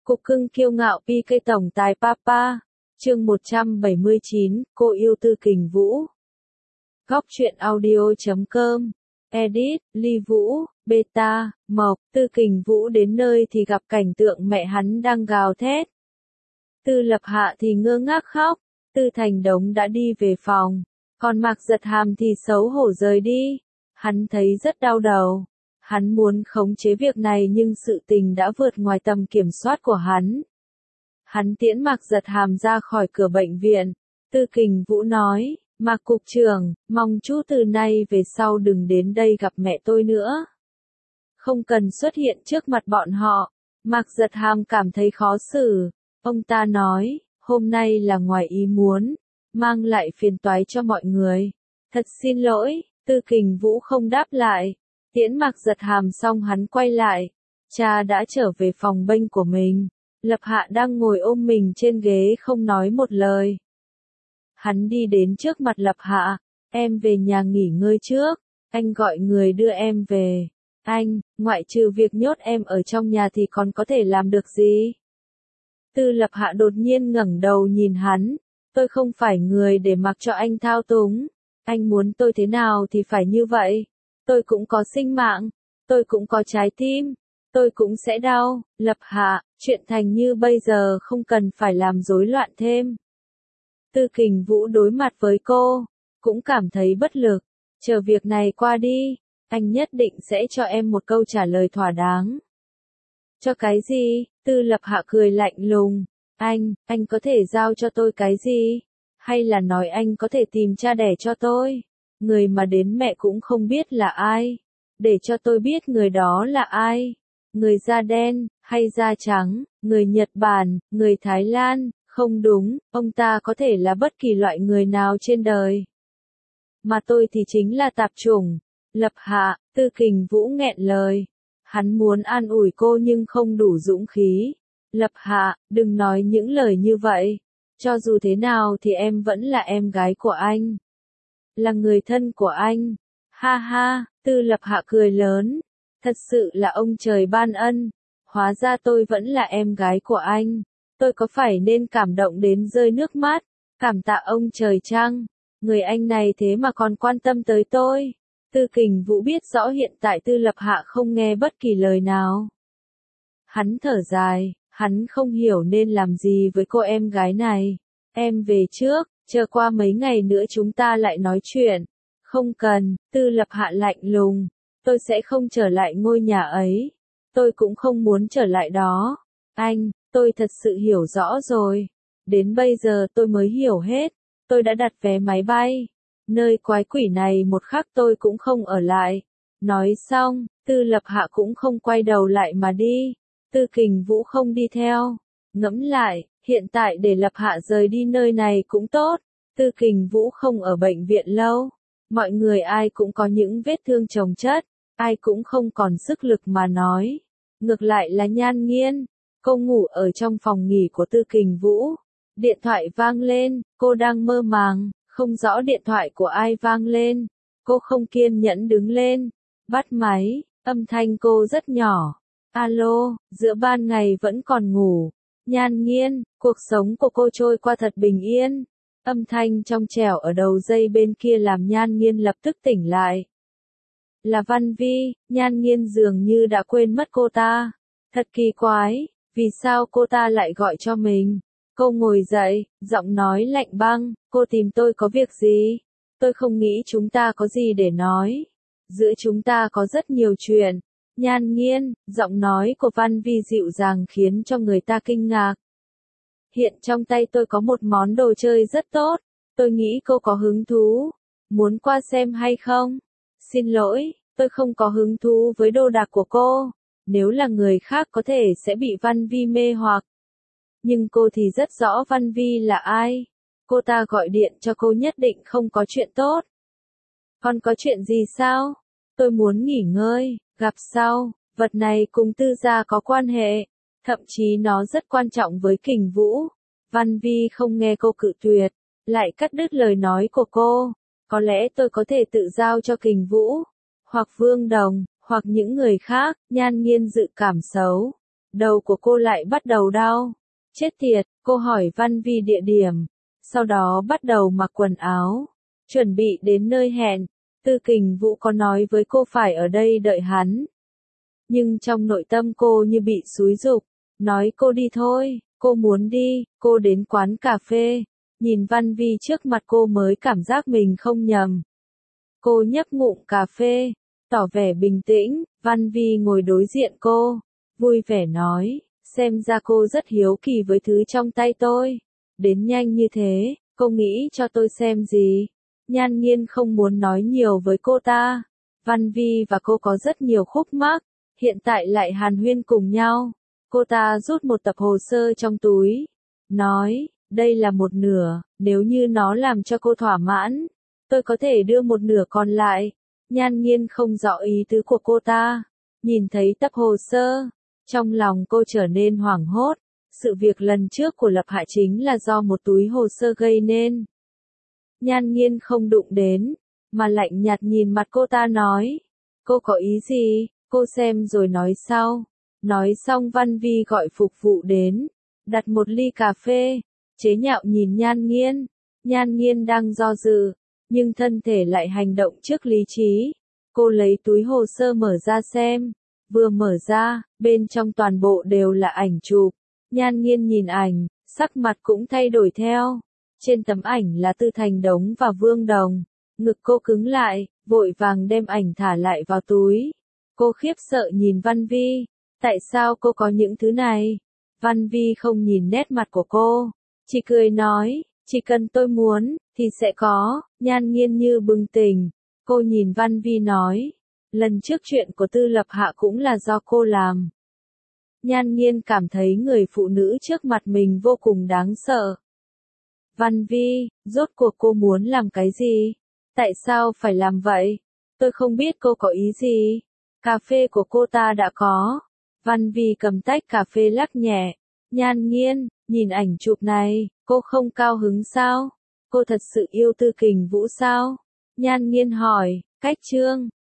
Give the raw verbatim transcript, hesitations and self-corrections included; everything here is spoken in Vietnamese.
Cục cưng kiêu ngạo pê ca tổng tài Papa. Chương một trăm bảy mươi chín, cô yêu Tư Kình Vũ. Góc truyện audio chấm com. Edit, Ly Vũ, Beta, Mộc. Tư Kình Vũ đến nơi thì gặp cảnh tượng mẹ hắn đang gào thét. Tư Lập Hạ thì ngơ ngác khóc. Tư Thành Đống đã đi về phòng. Còn Mạc Giật Hàm thì xấu hổ rời đi. Hắn thấy rất đau đầu. Hắn muốn khống chế việc này nhưng sự tình đã vượt ngoài tầm kiểm soát của hắn. Hắn tiễn Mạc Giật Hàm ra khỏi cửa bệnh viện. Tư Kình Vũ nói, Mạc Cục trưởng, mong chú từ nay về sau đừng đến đây gặp mẹ tôi nữa. Không cần xuất hiện trước mặt bọn họ. Mạc Giật Hàm cảm thấy khó xử. Ông ta nói, hôm nay là ngoài ý muốn, mang lại phiền toái cho mọi người. Thật xin lỗi, Tư Kình Vũ không đáp lại. Tiễn Mạc Giật Hàm xong hắn quay lại. Cha đã trở về phòng bênh của mình. Lập Hạ đang ngồi ôm mình trên ghế không nói một lời. Hắn đi đến trước mặt Lập Hạ. Em về nhà nghỉ ngơi trước. Anh gọi người đưa em về. Anh, ngoại trừ việc nhốt em ở trong nhà thì còn có thể làm được gì? Tư Lập Hạ đột nhiên ngẩng đầu nhìn hắn. Tôi không phải người để mặc cho anh thao túng. Anh muốn tôi thế nào thì phải như vậy. Tôi cũng có sinh mạng. Tôi cũng có trái tim. Tôi cũng sẽ đau. Lập Hạ, chuyện thành như bây giờ không cần phải làm rối loạn thêm. Tư Kình Vũ đối mặt với cô, cũng cảm thấy bất lực. Chờ việc này qua đi, anh nhất định sẽ cho em một câu trả lời thỏa đáng. Cho cái gì? Tư Lập Hạ cười lạnh lùng. Anh, anh có thể giao cho tôi cái gì? Hay là nói anh có thể tìm cha đẻ cho tôi? Người mà đến mẹ cũng không biết là ai. Để cho tôi biết người đó là ai. Người da đen, hay da trắng, người Nhật Bản, người Thái Lan, không đúng, ông ta có thể là bất kỳ loại người nào trên đời. Mà tôi thì chính là tạp chủng. Lập Hạ, Tư Kình Vũ nghẹn lời. Hắn muốn an ủi cô nhưng không đủ dũng khí. Lập Hạ, đừng nói những lời như vậy. Cho dù thế nào thì em vẫn là em gái của anh. Là người thân của anh. Ha ha, Tư Lập Hạ cười lớn. Thật sự là ông trời ban ân. Hóa ra tôi vẫn là em gái của anh. Tôi có phải nên cảm động đến rơi nước mắt. Cảm tạ ông trời chăng? Người anh này thế mà còn quan tâm tới tôi. Tư Kình Vũ biết rõ hiện tại Tư Lập Hạ không nghe bất kỳ lời nào. Hắn thở dài. Hắn không hiểu nên làm gì với cô em gái này. Em về trước. Chờ qua mấy ngày nữa chúng ta lại nói chuyện. Không cần, Tư Lập Hạ lạnh lùng. Tôi sẽ không trở lại ngôi nhà ấy. Tôi cũng không muốn trở lại đó. Anh, tôi thật sự hiểu rõ rồi. Đến bây giờ tôi mới hiểu hết. Tôi đã đặt vé máy bay. Nơi quái quỷ này một khắc tôi cũng không ở lại. Nói xong, Tư Lập Hạ cũng không quay đầu lại mà đi. Tư Kình Vũ không đi theo. Ngẫm lại, hiện tại để Lập Hạ rời đi nơi này cũng tốt. Tư Kình Vũ không ở bệnh viện lâu. Mọi người ai cũng có những vết thương chồng chất. Ai cũng không còn sức lực mà nói. Ngược lại là Nhan Nghiên. Cô ngủ ở trong phòng nghỉ của Tư Kình Vũ. Điện thoại vang lên, cô đang mơ màng, không rõ điện thoại của ai vang lên. Cô không kiên nhẫn đứng lên. Bắt máy, âm thanh cô rất nhỏ. Alo, giữa ban ngày vẫn còn ngủ. Nhan Nghiên, cuộc sống của cô trôi qua thật bình yên. Âm thanh trong trẻo ở đầu dây bên kia làm Nhan Nghiên lập tức tỉnh lại. Là Văn Vi. Nhan Nghiên dường như đã quên mất cô ta. Thật kỳ quái, vì sao cô ta lại gọi cho mình? Cô ngồi dậy, giọng nói lạnh băng, cô tìm tôi có việc gì? Tôi không nghĩ chúng ta có gì để nói. Giữa chúng ta có rất nhiều chuyện. Nhan Nghiên, giọng nói của Văn Vi dịu dàng khiến cho người ta kinh ngạc. Hiện trong tay tôi có một món đồ chơi rất tốt. Tôi nghĩ cô có hứng thú. Muốn qua xem hay không? Xin lỗi, tôi không có hứng thú với đồ đạc của cô. Nếu là người khác có thể sẽ bị Văn Vi mê hoặc. Nhưng cô thì rất rõ Văn Vi là ai. Cô ta gọi điện cho cô nhất định không có chuyện tốt. Còn có chuyện gì sao? Tôi muốn nghỉ ngơi, gặp sau. Vật này cùng Tư gia có quan hệ. Thậm chí nó rất quan trọng với Kình Vũ. Văn Vi không nghe cô cự tuyệt. Lại cắt đứt lời nói của cô. Có lẽ tôi có thể tự giao cho Kình Vũ. Hoặc Vương Đồng, hoặc những người khác. Nhan Nghiên dự cảm xấu. đầu của cô lại bắt đầu đau. Chết tiệt, cô hỏi Văn Vi địa điểm, sau đó bắt đầu mặc quần áo, chuẩn bị đến nơi hẹn. Tư Kình Vũ có nói với cô phải ở đây đợi hắn. Nhưng trong nội tâm cô như bị xúi giục, nói cô đi thôi, cô muốn đi, cô đến quán cà phê, nhìn Văn Vi trước mặt cô mới cảm giác mình không nhầm. Cô nhấp ngụm cà phê, tỏ vẻ bình tĩnh, Văn Vi ngồi đối diện cô, vui vẻ nói, xem ra cô rất hiếu kỳ với thứ trong tay tôi. Đến nhanh như thế, cô nghĩ cho tôi xem gì? Nhan Nghiên không muốn nói nhiều với cô ta. Văn Vi và cô có rất nhiều khúc mắc, hiện tại lại hàn huyên cùng nhau. Cô ta rút một tập hồ sơ trong túi, nói, đây là một nửa, nếu như nó làm cho cô thỏa mãn, tôi có thể đưa một nửa còn lại. Nhan Nghiên không rõ ý tứ của cô ta, nhìn thấy tập hồ sơ, trong lòng cô trở nên hoảng hốt. Sự việc lần trước của Lập Hạ chính là do một túi hồ sơ gây nên. Nhan Nghiên không đụng đến, mà lạnh nhạt nhìn mặt cô ta nói, cô có ý gì, cô xem rồi nói sau. Nói xong Văn Vi gọi phục vụ đến, đặt một ly cà phê, chế nhạo nhìn Nhan Nghiên. Nhan Nghiên đang do dự, nhưng thân thể lại hành động trước lý trí. Cô lấy túi hồ sơ mở ra xem, vừa mở ra, bên trong toàn bộ đều là ảnh chụp. Nhan Nghiên nhìn ảnh, sắc mặt cũng thay đổi theo. Trên tấm ảnh là Tư Thành Đống và Vương Đồng. Ngực cô cứng lại, vội vàng đem ảnh thả lại vào túi. Cô khiếp sợ nhìn Văn Vi, tại sao cô có những thứ này? Văn Vi không nhìn nét mặt của cô, chỉ cười nói, chỉ cần tôi muốn, thì sẽ có. Nhan Nghiên như bừng tỉnh, cô nhìn Văn Vi nói, lần trước chuyện của Tư Lập Hạ cũng là do cô làm. Nhan Nghiên cảm thấy người phụ nữ trước mặt mình vô cùng đáng sợ. Văn Vi, rốt cuộc cô muốn làm cái gì? Tại sao phải làm vậy? Tôi không biết cô có ý gì. Cà phê của cô ta đã có. Văn Vi cầm tách cà phê lắc nhẹ. Nhan Nghiên, nhìn ảnh chụp này, cô không cao hứng sao? Cô thật sự yêu Tư Kình Vũ sao? Nhan Nghiên hỏi, cách chương.